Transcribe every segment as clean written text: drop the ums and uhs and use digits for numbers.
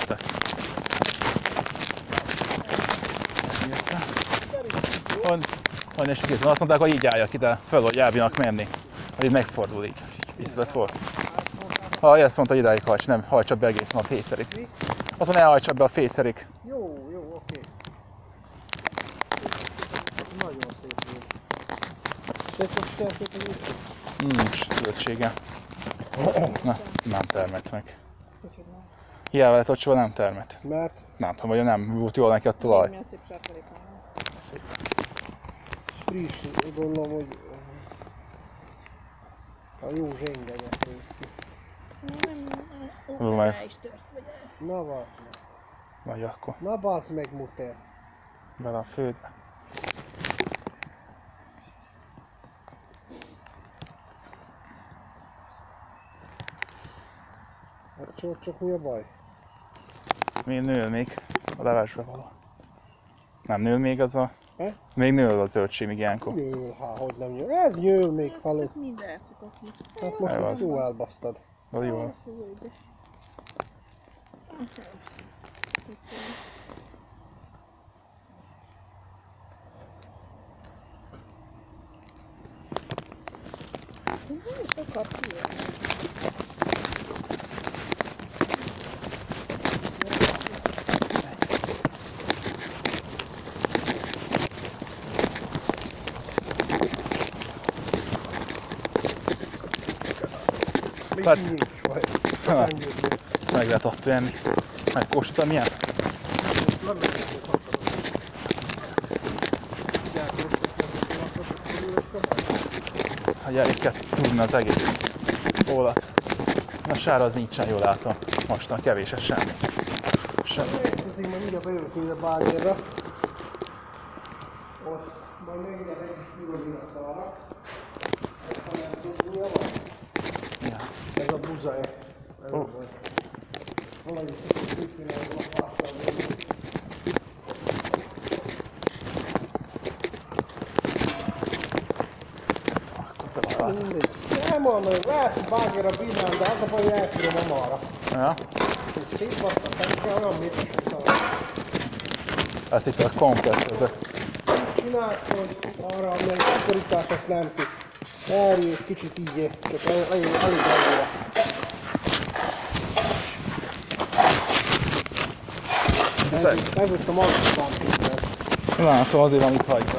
érte. Van és azt mondták, hogy így álljak ide föl, hogy elbírnak menni. Hogy megfordul így. Vissza lesz volt. Ha ezt mondta, hogy idáig hajts, nem hajtsa be egészen a fészerig. Azon elhajtsa be a fészerig. Jó, oké. Nagyon szép volt. Nincs zöldsége. Na, nem termett meg. Hiába lett ott nem termett. Mert? Nem tudom, hogy nem volt jól neki a talaj. Milyen szép sarkalék van. Szép. Friss, gondolom, hogy a jó zsengelyek néz ki. Nem, rá is tört, vagy el. Na bassz meg. Vagy akkor Na bassz meg, muter. bele a fődbe. Hát csak mi a baj? Még nő még a levesbe való. Nem nő még az a... He? Még nő az zöldség még ilyenkor. Nyől, hogy nem nyől. Ez nyől még, haló. Hát mind elszokott mi. Hát most Jó, ezt az. jó elbasztad. Az jó. Lesz az új, de... Még Hát- nincs vagy. Ha, meg lehet attól enni. Megkóstoltam milyen? Ha elég kell tudni az egész ólat. Na sára az nincsen, jól látom. Mostan kevés, ez semmi. Semmi. Ezért majd mindjárt bejövök ide bágyérra. Most majd még ide egy kis pirogin a szalra. Ezt ha nem tudnia van. Ja. Ez a buzaja. Ez Ó. a baj. Valahogy úgy kéne, hogy a pártal végül. Akkor belállt. Mindegy. Nem mondom, lehet, hogy bágyéra bírnám, de az a baj, hogy elfírom a marra. Ja. És szétbasztam, pedig kell olyan métesek szalra. Ezt itt a komplet ezek. Csinált, hogy arra, amely szikorítás, ezt nem tud. Erről egy kicsit így, csak alig annyira. Ez ott a magasztán kézzel. Látom, azért van itt hagyva.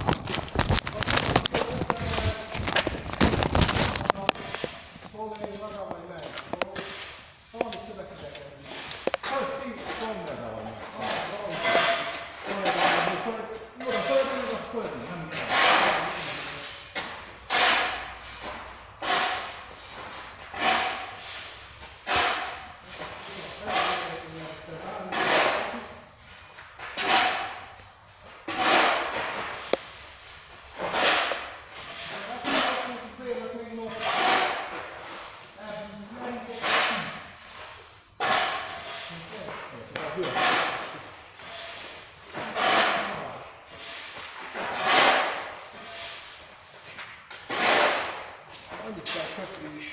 Annyit kell söprű is.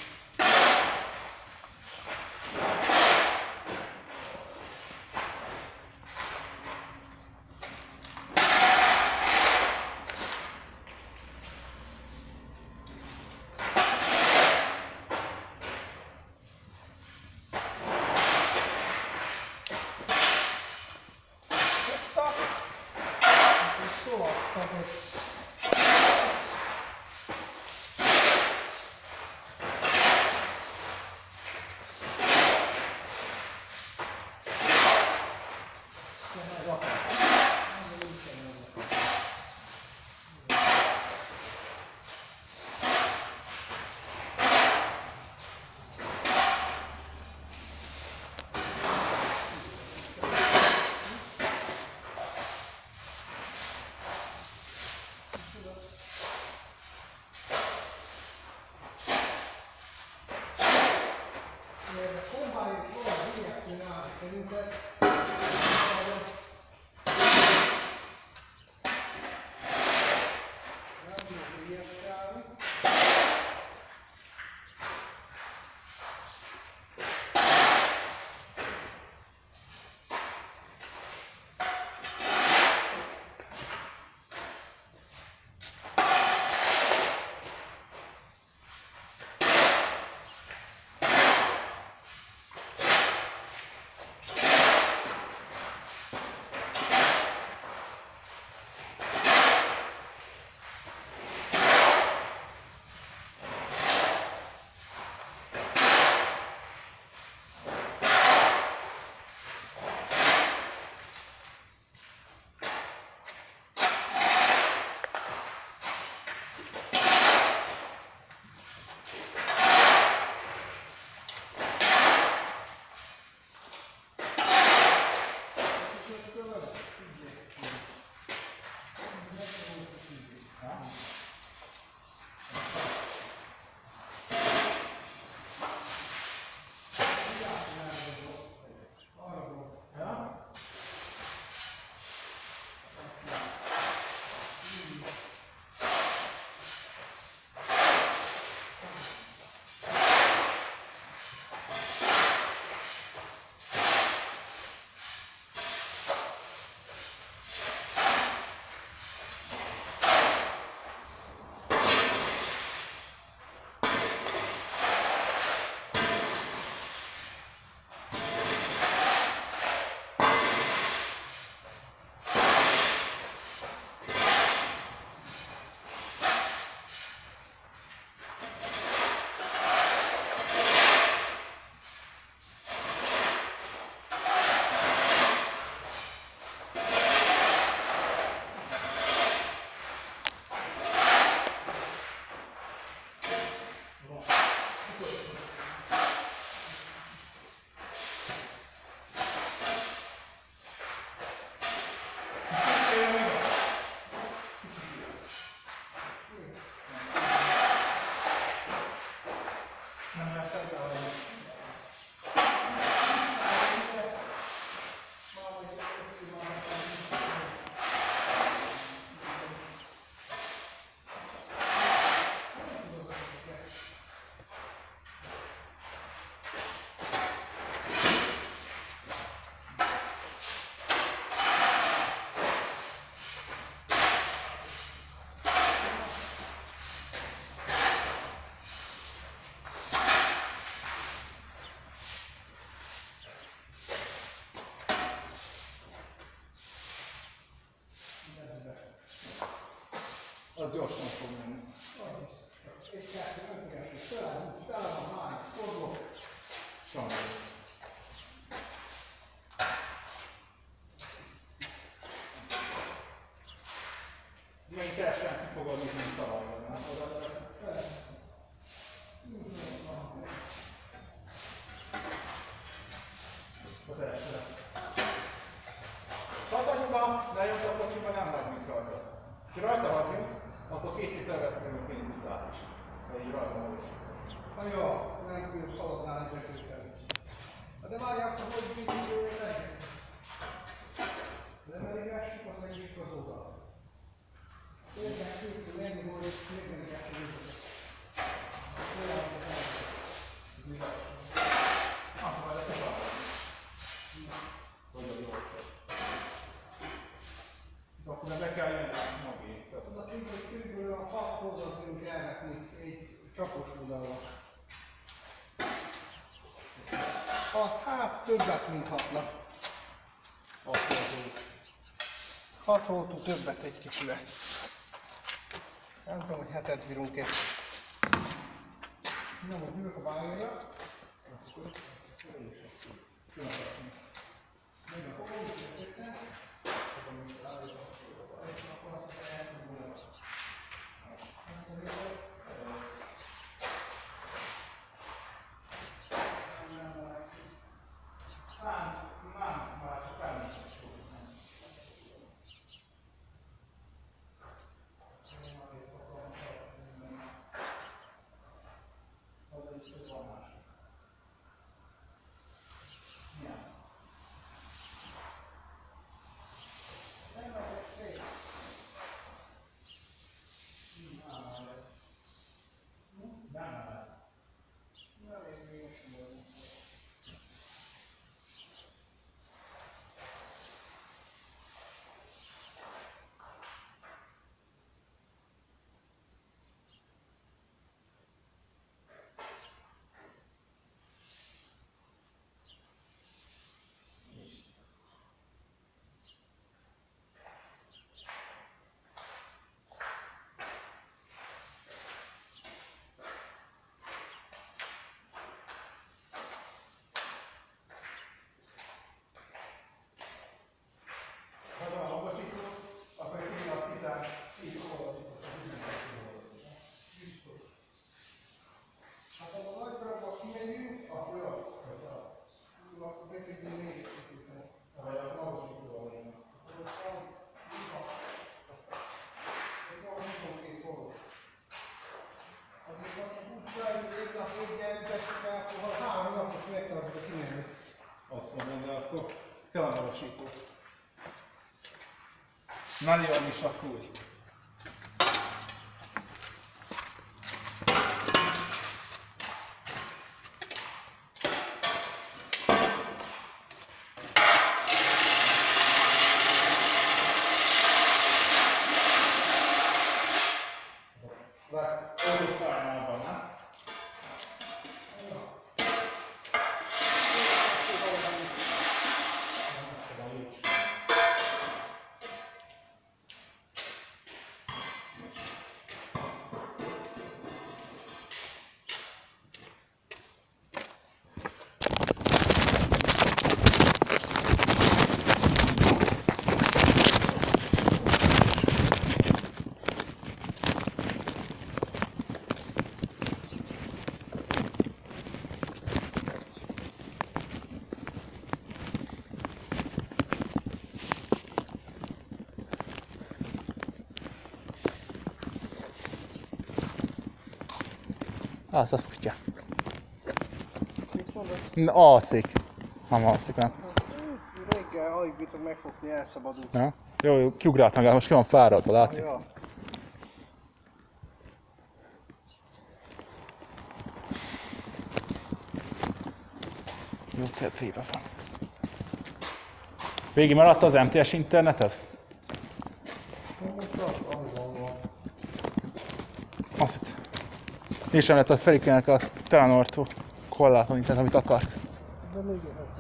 gyorsan fog menni. És kettő, nem kettő, tele van már, fordulok. Sajnálom. Milyen teljesen ki fogod nézni, mint talajban, nem? Szatanyúban, lejött a kocsiba, nem hagyjuk rajta. Ha rajta hagyjuk, akkor kétszer többet fogunk vinni buszát is. Vagy így rajta magasít. Na jó, nem külön szaladnál ezek után. De várjál, hogy mindig legyen. Nem elég lássuk, az meg is az oldal. Érdekel külön, ennyi volt, és még nem kell külön. Akkor be kell jönni mögé. Az a körülbelül a 6 oldalt tudunk elvetni egy csapos oldalra. Hát többet, mint 6-nak. 6 voltú többet egy kicsivel. Nem tudom, hogy 7-et bírunk-e. Nem, hogy ülök a bájára. Azt mondom, de akkor kell a magasító. Nagyon is akkor úgy. Az az kutya. Mit mondod? Alszik. Nem alszik, nem. Reggel alig bírom megfogni, elszabadult. Ja. Jó, kiugráltam rá, most ki van fáradva, látszik? Ja. Jó kedvébe van. Végig maradt az MTS interneted? Azt hitt. És sem lett a Ferikének a Telenortól korlátlan internet, amit akart. De még érhető.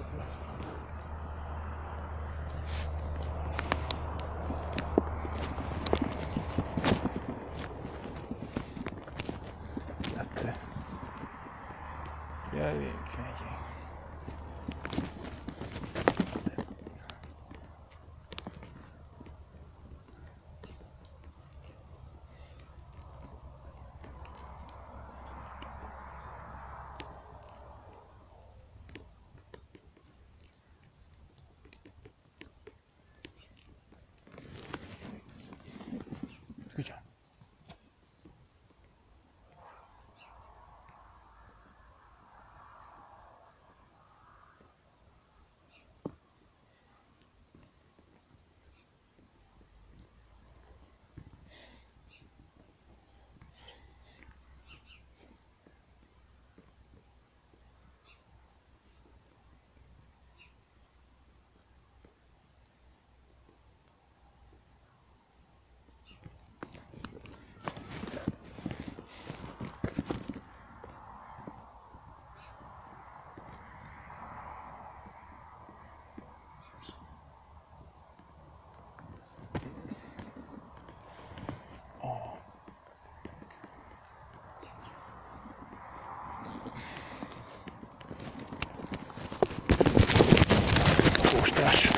Yes.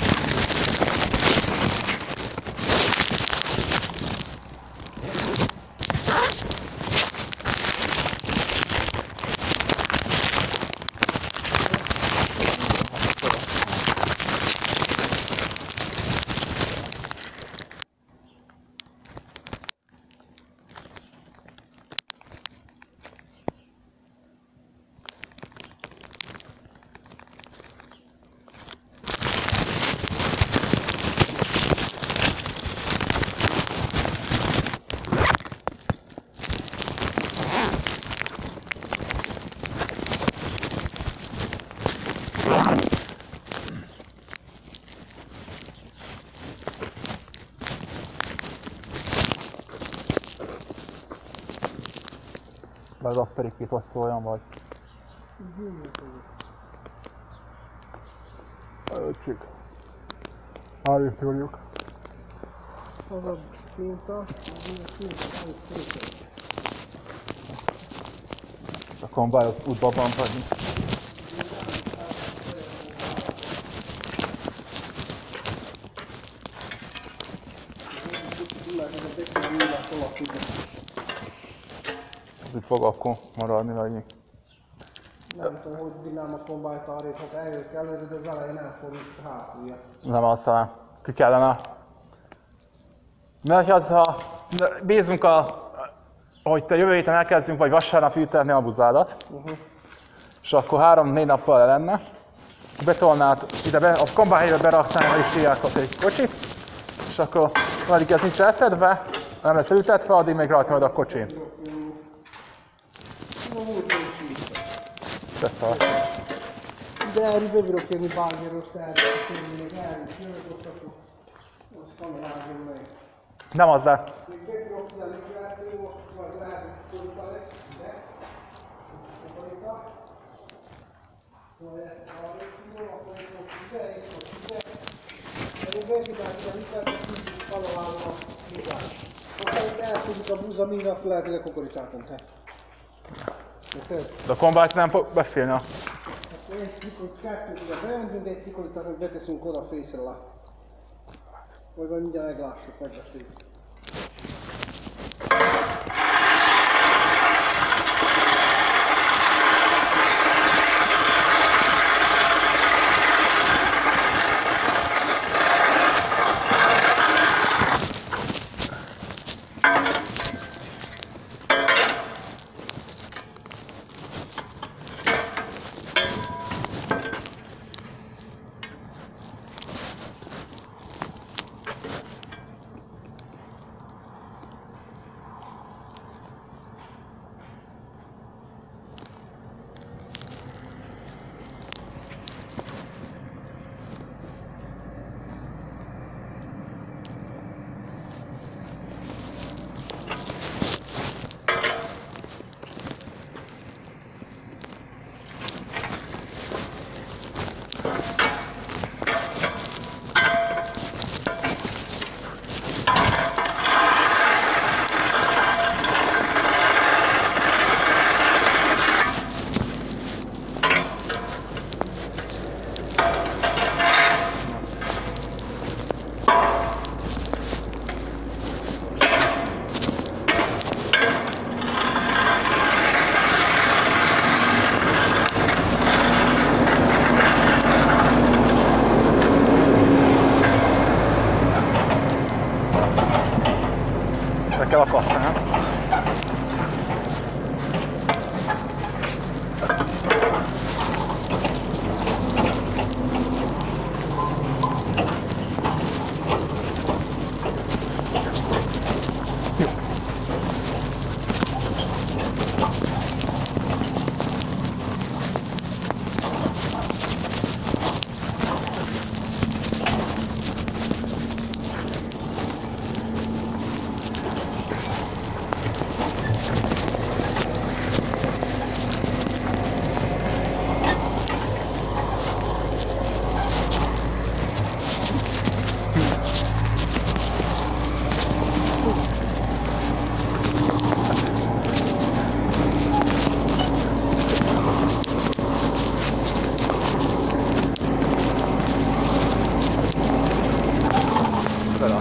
Az afterikét passzoljon vagy. Öcsük. Hárjuk tudjuk. Az a minta, az A kombájot útba van hagyni. Ez itt fog akkor maradni, vagy mi? Nem tudom, hogy vinnám a kombájt arrébb, hát eljövök előre, de az elején elfordult a hátulja. Nem aztán ki kellene. Mert ha bízunk hogy te jövő héten elkezdünk, vagy vasárnap ültetni a buzádat, és akkor 3-4 nappal le lenne, betolnád ide, a kombájra beraknál és síjákat egy kocsit, és akkor addig ez nincs elszedve, nem lesz ültetve, addig még rajta majd a kocsin. Beszal. De erről bebírok jönni bágéről, tehát még erről jövök, akkor azt kamerázom meg. Nem azzal. Még bebírok jönni, vagy lehet, hogy tudta lesz, de akarita. Vagy ezt hallgatom, akkor itt most ide, és most ide. Erről bebírok jönni, tehát így találom a buzát. Akkor itt elszúdik a buza, míg akkor lehet, hogy a kukoricáton te. De a kombájt nem fog befélni. Egy trikot, kettőt ide beöntünk, egy trikot, hogy beteszünk oda a fészre alá. Vagy majd mindjárt meglássuk, megbeszéljük.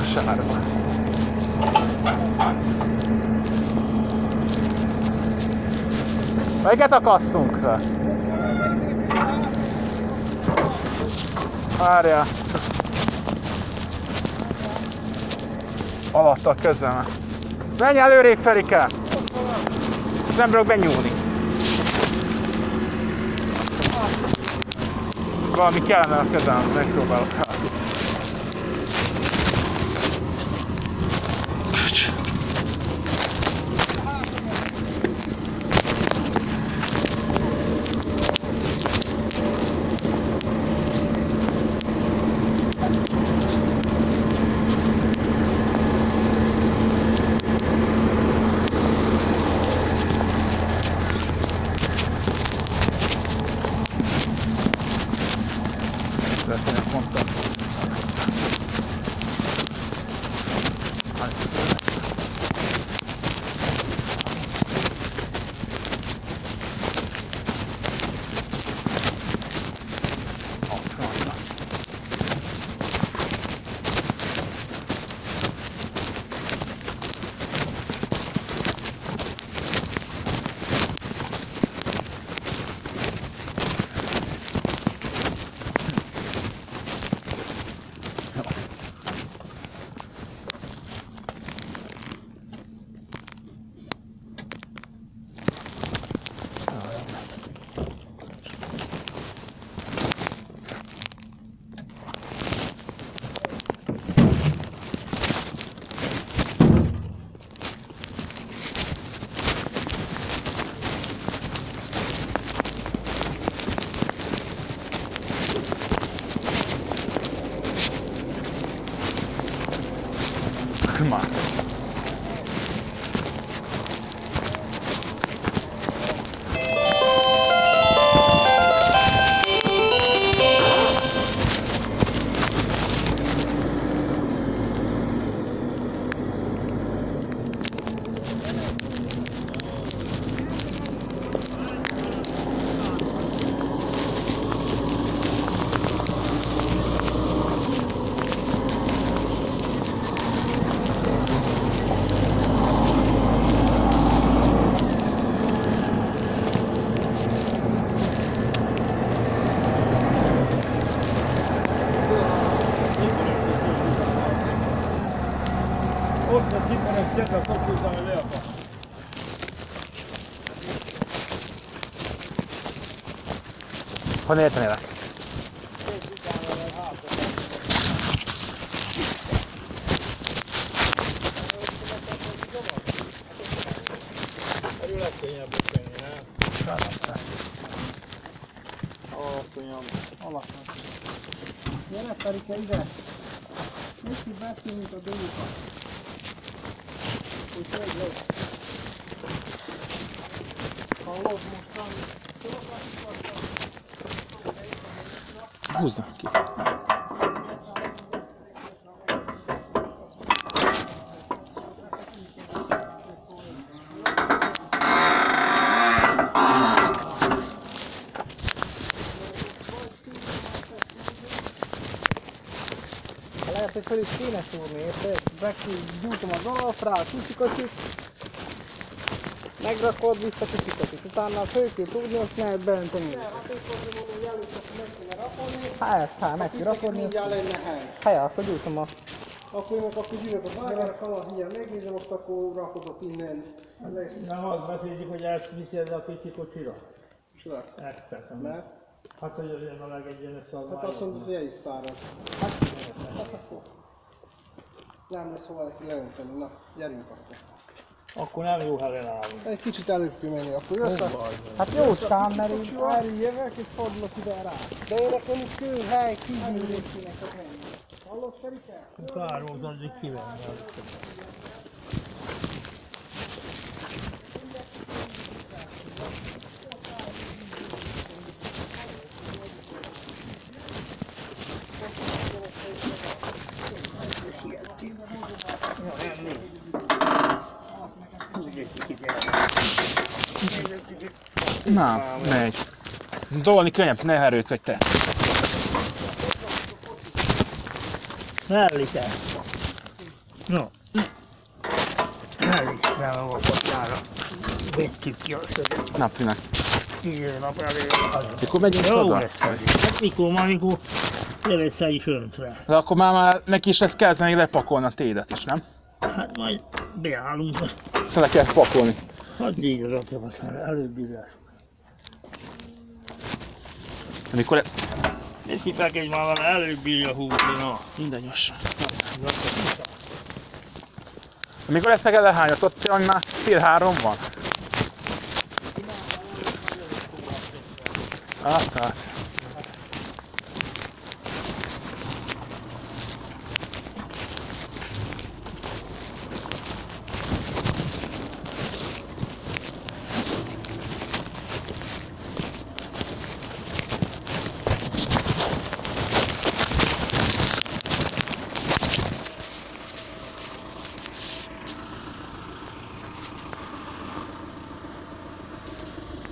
sárba. Melyiket akasszunk le? Várjál. Alattak közben. Menj előrébb, Ferike! Nem tudok benyúlni. Valami kellene a kezem, megpróbálok rá. Come on. Ott a cipenek szépen fogultam a leapa. Honnan értenélek? Erről legkönnyebb tenni, nem? Alacsony. Gyere, Ferike, ide! Nézd ki, beszélünk a dolgokat. Úgyhogy lesz. Hallod mostan? Húznak ki. Lehet, hogy fel is kéne szúrni, érted? Gyújtom az alapra, a kicsikocsit, megrakod vissza a kicsikocsit, utána főkül tudni, azt lehet beönteni. Hát, meg kell rakodni. Mindjárt lenne hely. Hát, akkor gyújtom a... Akkor én akkor gyűjtök a bágára, kalat, mindjárt megnézem, azt akkor rakodok innen. Nem az beszéljük, hogy ezt viszed a kicsi kocsira. Sure. Ezt Mert? Hát, hogy azért a legegyenes az Hát azt mondod, hogy el is száraz. Hát akkor. Nem lesz hova neki leönteni. Na, gyerünk akkor. Akkor nem jó helyen állunk. Egy kicsit előbb kell menni, akkor jössz a... Hát jó szám, mert így Erről jövök és fordulok ide rá. De én nekem is kő hely kívülésének az menni. Hallod, Ferike? Kár volt addig kivenni. Na, megy. Dolni könnyebb, ne erőködj te. Mellike. No. Elviszem a vakatjára. Vettük ki a szöget. Naprinak. 10 nap elég. Mikor megyünk Jó haza? lesz ez. Hát mikor, amikor le lesz egy öntre. De akkor már neki is lesz kezdeni lepakolni a tédet is, nem? Hát majd beállunk. Le kell pakolni. Hadd így rakjam, aztán előbb írás. Amikor ez... Nézzétek egy már vele, előbb írja húzni, na. Mindegyos. Amikor lesznek elehányott, ott olyan már fél 3 van. Tehát.